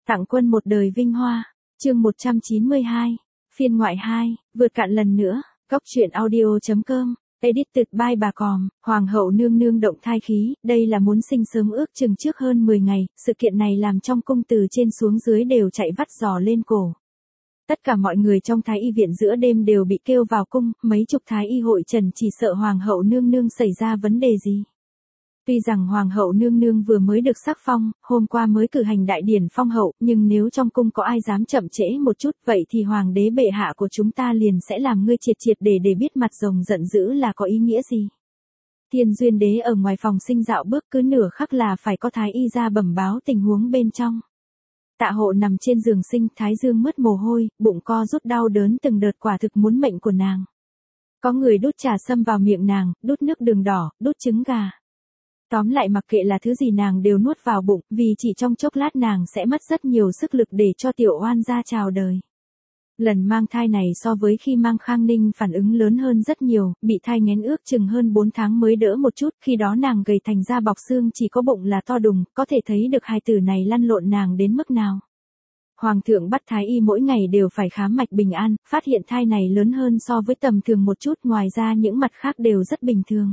Tặng quân một đời vinh hoa. Chương 192. Phiên ngoại 2, vượt cạn lần nữa. Góc truyện audio.com. Edited by bà Còm. Hoàng hậu nương nương động thai khí, đây là muốn sinh sớm ước chừng trước hơn 10 ngày, sự kiện này làm trong cung từ trên xuống dưới đều chạy vắt giò lên cổ. Tất cả mọi người trong thái y viện giữa đêm đều bị kêu vào cung, mấy chục thái y hội trần chỉ sợ hoàng hậu nương nương xảy ra vấn đề gì. Tuy rằng hoàng hậu nương nương vừa mới được sắc phong, hôm qua mới cử hành đại điển phong hậu, nhưng nếu trong cung có ai dám chậm trễ một chút, vậy thì hoàng đế bệ hạ của chúng ta liền sẽ làm ngươi triệt triệt để biết mặt rồng giận dữ là có ý nghĩa gì. Thiên Duyên đế ở ngoài phòng sinh dạo bước, cứ nửa khắc là phải có thái y ra bẩm báo tình huống bên trong. Tạ Hộ nằm trên giường sinh, thái dương mướt mồ hôi, bụng co rút đau đớn từng đợt, quả thực muốn mệnh của nàng. Có người đút trà sâm vào miệng nàng, đút nước đường đỏ, đút trứng gà. Tóm lại mặc kệ là thứ gì nàng đều nuốt vào bụng, vì chỉ trong chốc lát nàng sẽ mất rất nhiều sức lực để cho tiểu oan ra chào đời. Lần mang thai này so với khi mang Khang Ninh phản ứng lớn hơn rất nhiều, bị thai nghén ước chừng hơn 4 tháng mới đỡ một chút, khi đó nàng gầy thành da bọc xương, chỉ có bụng là to đùng, có thể thấy được hài tử này lăn lộn nàng đến mức nào. Hoàng thượng bắt thái y mỗi ngày đều phải khám mạch bình an, phát hiện thai này lớn hơn so với tầm thường một chút, ngoài ra những mặt khác đều rất bình thường.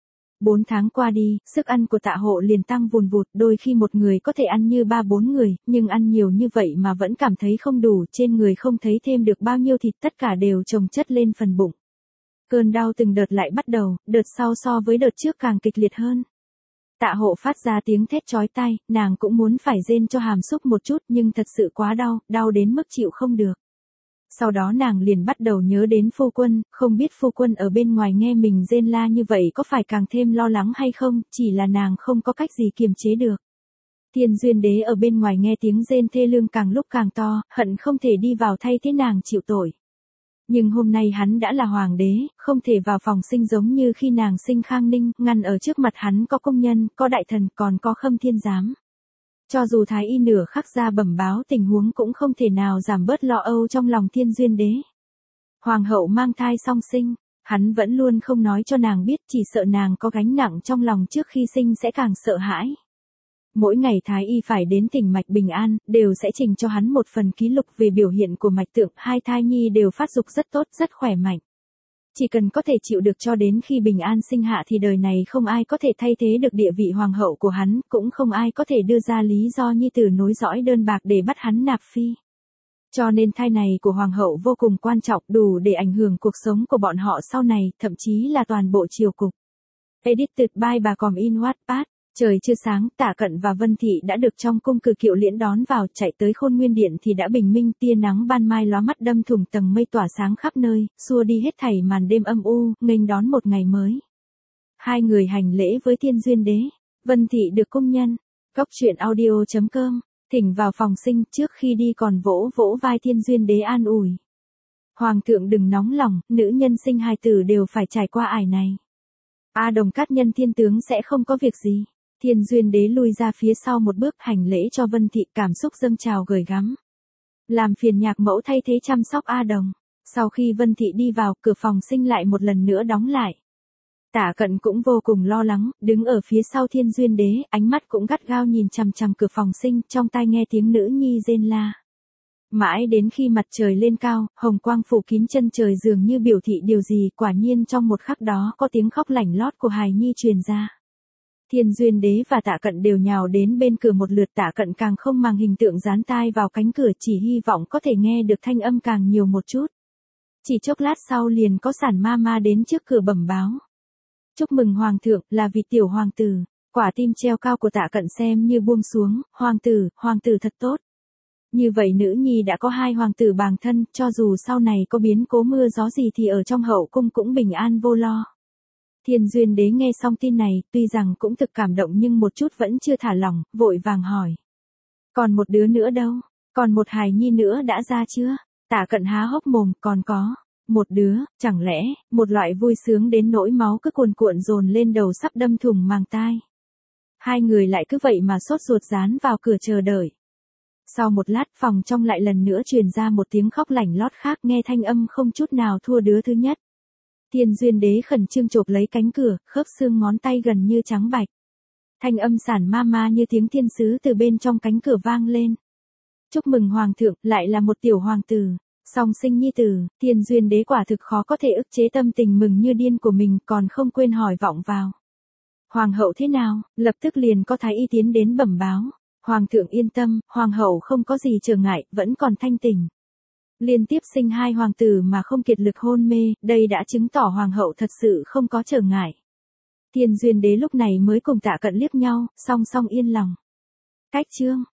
4 tháng qua đi, sức ăn của Tạ Hộ liền tăng vùn vụt, đôi khi một người có thể ăn như 3-4 người, nhưng ăn nhiều như vậy mà vẫn cảm thấy không đủ, trên người không thấy thêm được bao nhiêu thịt, tất cả đều chồng chất lên phần bụng. Cơn đau từng đợt lại bắt đầu, đợt sau so với đợt trước càng kịch liệt hơn. Tạ Hộ phát ra tiếng thét chói tai, nàng cũng muốn phải rên cho hàm xúc một chút, nhưng thật sự quá đau, đau đến mức chịu không được. Sau đó nàng liền bắt đầu nhớ đến phu quân, không biết phu quân ở bên ngoài nghe mình rên la như vậy có phải càng thêm lo lắng hay không, chỉ là nàng không có cách gì kiềm chế được. Thiên Duyên đế ở bên ngoài nghe tiếng rên thê lương càng lúc càng to, hận không thể đi vào thay thế nàng chịu tội. Nhưng hôm nay hắn đã là hoàng đế, không thể vào phòng sinh giống như khi nàng sinh Khang Ninh, ngăn ở trước mặt hắn có công nhân, có đại thần, còn có Khâm Thiên giám. Cho dù thái y nửa khắc ra bẩm báo tình huống cũng không thể nào giảm bớt lo âu trong lòng Thiên Duyên đế. Hoàng hậu mang thai song sinh, hắn vẫn luôn không nói cho nàng biết, chỉ sợ nàng có gánh nặng trong lòng trước khi sinh sẽ càng sợ hãi. Mỗi ngày thái y phải đến tỉnh mạch bình an, đều sẽ trình cho hắn một phần ký lục về biểu hiện của mạch tượng, hai thai nhi đều phát dục rất tốt, rất khỏe mạnh. Chỉ cần có thể chịu được cho đến khi bình an sinh hạ thì đời này không ai có thể thay thế được địa vị hoàng hậu của hắn, cũng không ai có thể đưa ra lý do nhi tử nối dõi đơn bạc để bắt hắn nạp phi. Cho nên thai này của hoàng hậu vô cùng quan trọng, đủ để ảnh hưởng cuộc sống của bọn họ sau này, thậm chí là toàn bộ triều cục. Edited by bà Còm in Wattpad. Trời chưa sáng, Tạ Cận và Vân Thị đã được trong cung cử kiệu liễn đón vào, chạy tới Khôn Nguyên Điện thì đã bình minh, tia nắng ban mai lóa mắt đâm thủng tầng mây tỏa sáng khắp nơi, xua đi hết thảy màn đêm âm u, nghênh đón một ngày mới. Hai người hành lễ với Thiên Duyên đế, Vân Thị được cung nhân. Góc truyện audio.com, thỉnh vào phòng sinh, trước khi đi còn vỗ vỗ vai Thiên Duyên đế an ủi. Hoàng thượng đừng nóng lòng, nữ nhân sinh hài tử đều phải trải qua ải này. A Đồng Cát Nhân thiên tướng sẽ không có việc gì. Thiên Duyên đế lui ra phía sau một bước, hành lễ cho Vân Thị, cảm xúc dâng trào gửi gắm. Làm phiền nhạc mẫu thay thế chăm sóc A Đồng. Sau khi Vân Thị đi vào, cửa phòng sinh lại một lần nữa đóng lại. Tạ Cận cũng vô cùng lo lắng, đứng ở phía sau Thiên Duyên đế, ánh mắt cũng gắt gao nhìn chằm chằm cửa phòng sinh, trong tai nghe tiếng nữ nhi rên la. Mãi đến khi mặt trời lên cao, hồng quang phủ kín chân trời dường như biểu thị điều gì, quả nhiên trong một khắc đó có tiếng khóc lảnh lót của hài nhi truyền ra. Thiên Duyên đế và Tạ Cận đều nhào đến bên cửa một lượt, Tạ Cận càng không màng hình tượng dán tai vào cánh cửa, chỉ hy vọng có thể nghe được thanh âm càng nhiều một chút. Chỉ chốc lát sau liền có sản ma ma đến trước cửa bẩm báo. Chúc mừng hoàng thượng, là vị tiểu hoàng tử. Quả tim treo cao của Tạ Cận xem như buông xuống, hoàng tử thật tốt. Như vậy nữ nhi đã có hai hoàng tử bàng thân, cho dù sau này có biến cố mưa gió gì thì ở trong hậu cung cũng bình an vô lo. Thiên Duyên đế nghe xong tin này, tuy rằng cũng thực cảm động nhưng một chút vẫn chưa thả lỏng, vội vàng hỏi. Còn một đứa nữa đâu? Còn một hài nhi nữa đã ra chưa? Tạ Cận há hốc mồm, còn có. Một đứa, chẳng lẽ, một loại vui sướng đến nỗi máu cứ cuồn cuộn dồn lên đầu sắp đâm thủng màng tai. Hai người lại cứ vậy mà sốt ruột dán vào cửa chờ đợi. Sau một lát phòng trong lại lần nữa truyền ra một tiếng khóc lảnh lót khác, nghe thanh âm không chút nào thua đứa thứ nhất. Thiên Duyên đế khẩn trương chộp lấy cánh cửa, khớp xương ngón tay gần như trắng bạch. Thanh âm sản ma ma như tiếng thiên sứ từ bên trong cánh cửa vang lên. Chúc mừng hoàng thượng, lại là một tiểu hoàng tử. Song sinh nhi tử, Thiên Duyên đế quả thực khó có thể ức chế tâm tình mừng như điên của mình, còn không quên hỏi vọng vào. Hoàng hậu thế nào? Lập tức liền có thái y tiến đến bẩm báo. Hoàng thượng yên tâm, hoàng hậu không có gì trở ngại, vẫn còn thanh tỉnh. Liên tiếp sinh 2 hoàng tử mà không kiệt lực hôn mê, đây đã chứng tỏ hoàng hậu thật sự không có trở ngại. Thiên Duyên đế lúc này mới cùng Tạ Cận liếc nhau, song song yên lòng. Cách chương